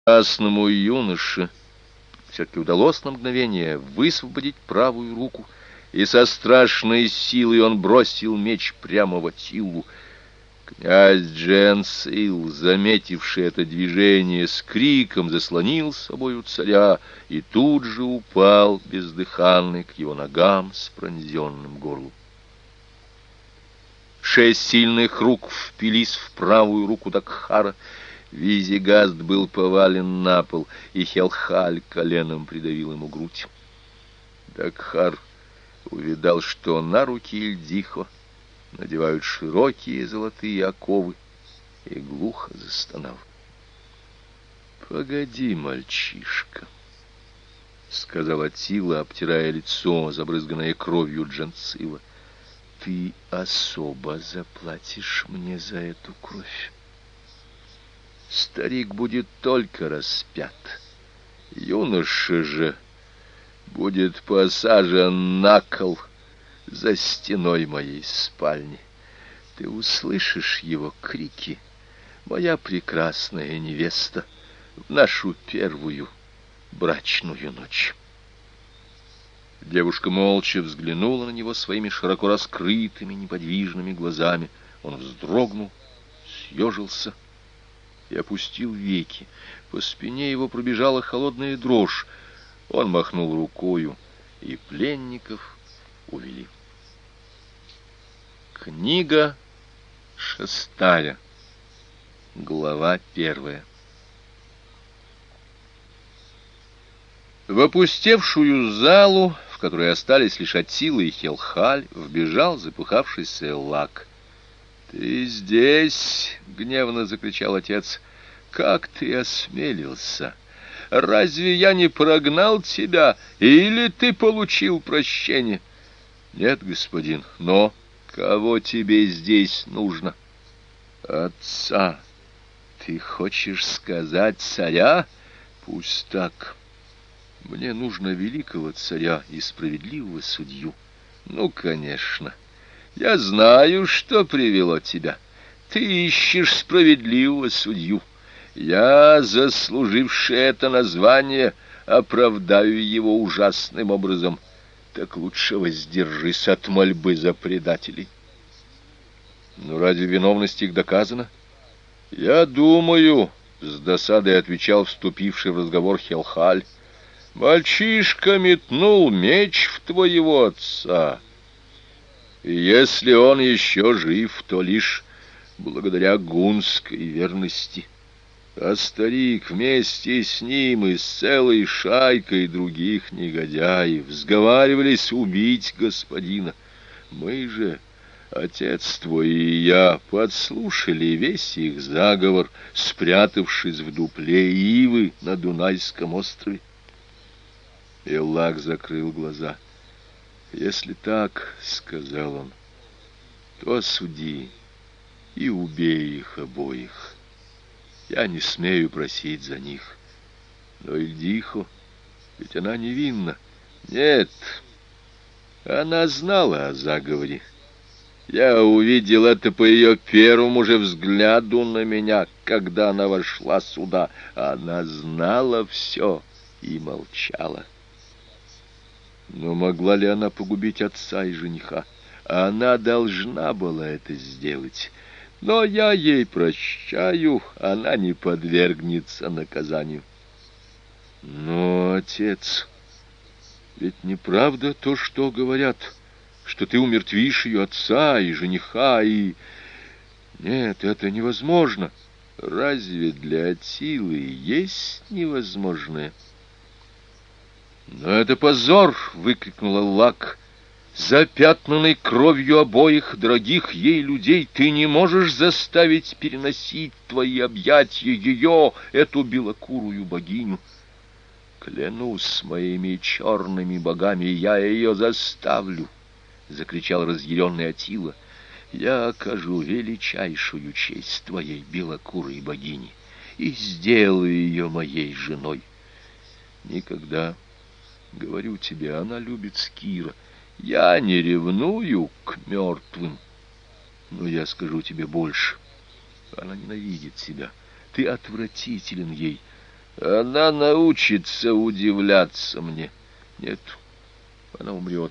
Красному юноше все-таки удалось на мгновение высвободить правую руку, и со страшной силой он бросил меч прямо в Аттилу. Князь Джен-Сил, заметивший это движение, с криком заслонил собою царя и тут же упал бездыханный к его ногам с пронзенным горлом. 6 сильных рук впились в правую руку Дакхара. Визигаст был повален на пол, и Хелхаль коленом придавил ему грудь. Дакхар увидал, что на руки Ильдихо надевают широкие золотые оковы, и глухо застонал. «Погоди, мальчишка», — сказал Аттила, обтирая лицо, забрызганное кровью Джансила, — «ты особо заплатишь мне за эту кровь. Старик будет только распят, юноша же будет посажен на кол за стеной моей спальни. Ты услышишь его крики, моя прекрасная невеста, в нашу первую брачную ночь». Девушка молча взглянула на него своими широко раскрытыми неподвижными глазами. Он вздрогнул, съежился и опустил веки. По спине его пробежала холодная дрожь. Он махнул рукою, и пленников увели. Книга 6, глава 1. В опустевшую залу, в которой остались лишь Аттила и Хелхаль, вбежал запыхавшийся Эллак. «Ты здесь!» — гневно закричал отец. «Как ты осмелился? Разве я не прогнал тебя, или ты получил прощение?» «Нет, господин, но кого тебе здесь нужно?» «Отца! Ты хочешь сказать царя? Пусть так. Мне нужно великого царя и справедливого судью». «Ну, конечно. Я знаю, что привело тебя. Ты ищешь справедливого судью. Я, заслуживший это название, оправдаю его ужасным образом. Так лучше воздержись от мольбы за предателей». «Но разве виновность их доказана?» «Я думаю», — с досадой отвечал вступивший в разговор Хелхаль, — «мальчишка метнул меч в твоего отца. И если он еще жив, то лишь благодаря гунской верности. А старик вместе с ним и с целой шайкой других негодяев сговаривались убить господина. Мы же, отец твой и я, подслушали весь их заговор, спрятавшись в дупле ивы на Дунайском острове». Эллак закрыл глаза. «Если так, — сказал он, — то осуди и убей их обоих. Я не смею просить за них. Но Ильдихо, ведь она невинна». «Нет, она знала о заговоре. Я увидел это по ее первому же взгляду на меня, когда она вошла сюда. Она знала все и молчала». Но могла ли она погубить отца и жениха? Она должна была это сделать. Но я ей прощаю, она не подвергнется наказанию. Но, отец, ведь неправда то, что говорят, что ты умертвишь ее отца и жениха, и... Нет, это невозможно. Разве для Аттилы есть невозможное? «Но это позор!» — выкрикнул Эллак. «Запятнанный кровью обоих дорогих ей людей, ты не можешь заставить переносить твои объятия ее, эту белокурую богиню. Клянусь моими черными богами, я ее заставлю!» — закричал разъяренный Аттила. «Я окажу величайшую честь твоей белокурой богине и сделаю ее моей женой. Никогда, говорю тебе, она любит Скира. Я не ревную к мертвым, но я скажу тебе больше. Она ненавидит тебя. Ты отвратителен ей. Она научится удивляться мне. Нет, она умрет.